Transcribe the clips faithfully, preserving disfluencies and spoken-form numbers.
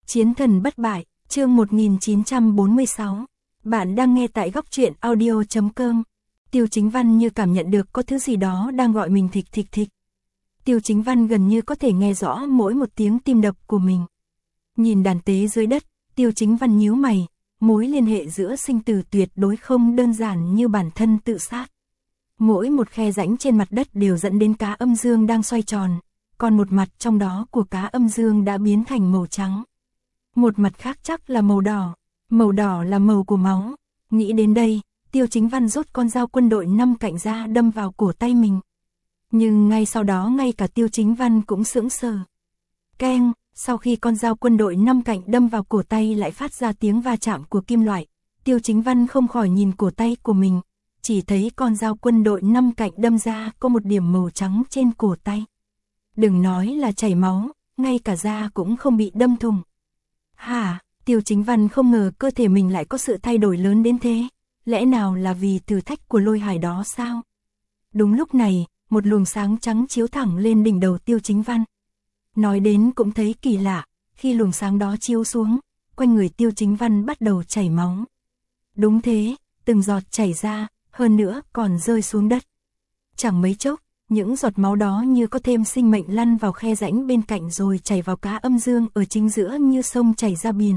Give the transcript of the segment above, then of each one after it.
Chiến thần bất bại, chương một nghìn chín trăm bốn mươi sáu. Bạn đang nghe tại góc truyện audio chấm com. Tiêu Chính Văn như cảm nhận được có thứ gì đó đang gọi mình thịch thịch thịch. Tiêu Chính Văn gần như có thể nghe rõ mỗi một tiếng tim đập của mình. Nhìn đàn tế dưới đất, Tiêu Chính Văn nhíu mày, mối liên hệ giữa sinh tử tuyệt đối không đơn giản như bản thân tự sát. Mỗi một khe rãnh trên mặt đất đều dẫn đến cá âm dương đang xoay tròn, còn một mặt trong đó của cá âm dương đã biến thành màu trắng. Một mặt khác chắc là màu đỏ, màu đỏ là màu của máu. Nghĩ đến đây, Tiêu Chính Văn rút con dao quân đội năm cạnh ra đâm vào cổ tay mình. Nhưng ngay sau đó ngay cả Tiêu Chính Văn cũng sững sờ. Keng, sau khi con dao quân đội năm cạnh đâm vào cổ tay lại phát ra tiếng va chạm của kim loại. Tiêu Chính Văn không khỏi nhìn cổ tay của mình, chỉ thấy con dao quân đội năm cạnh đâm ra có một điểm màu trắng trên cổ tay. Đừng nói là chảy máu, ngay cả da cũng không bị đâm thủng. Hả, Tiêu Chính Văn không ngờ cơ thể mình lại có sự thay đổi lớn đến thế, lẽ nào là vì thử thách của lôi hải đó sao? Đúng lúc này, một luồng sáng trắng chiếu thẳng lên đỉnh đầu Tiêu Chính Văn. Nói đến cũng thấy kỳ lạ, khi luồng sáng đó chiếu xuống, quanh người Tiêu Chính Văn bắt đầu chảy máu. Đúng thế, từng giọt chảy ra, hơn nữa còn rơi xuống đất. Chẳng mấy chốc, những giọt máu đó như có thêm sinh mệnh lăn vào khe rãnh bên cạnh rồi chảy vào cá âm dương ở chính giữa như sông chảy ra biển.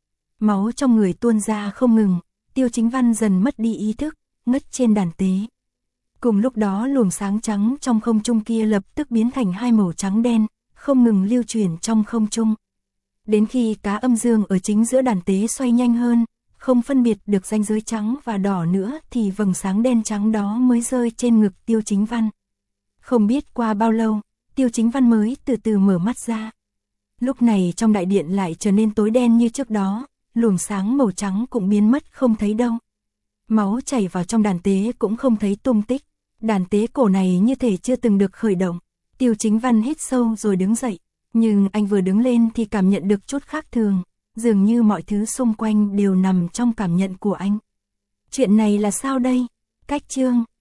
Máu trong người tuôn ra không ngừng, Tiêu Chính Văn dần mất đi ý thức, ngất trên đàn tế. Cùng lúc đó luồng sáng trắng trong không trung kia lập tức biến thành hai màu trắng đen, không ngừng lưu chuyển trong không trung. Đến khi cá âm dương ở chính giữa đàn tế xoay nhanh hơn, không phân biệt được ranh giới trắng và đỏ nữa thì vầng sáng đen trắng đó mới rơi trên ngực Tiêu Chính Văn. Không biết qua bao lâu, Tiêu Chính Văn mới từ từ mở mắt ra. Lúc này trong đại điện lại trở nên tối đen như trước đó, luồng sáng màu trắng cũng biến mất không thấy đâu. Máu chảy vào trong đàn tế cũng không thấy tung tích, đàn tế cổ này như thể chưa từng được khởi động. Tiêu Chính Văn hít sâu rồi đứng dậy, nhưng anh vừa đứng lên thì cảm nhận được chút khác thường, dường như mọi thứ xung quanh đều nằm trong cảm nhận của anh. Chuyện này là sao đây? Cách chương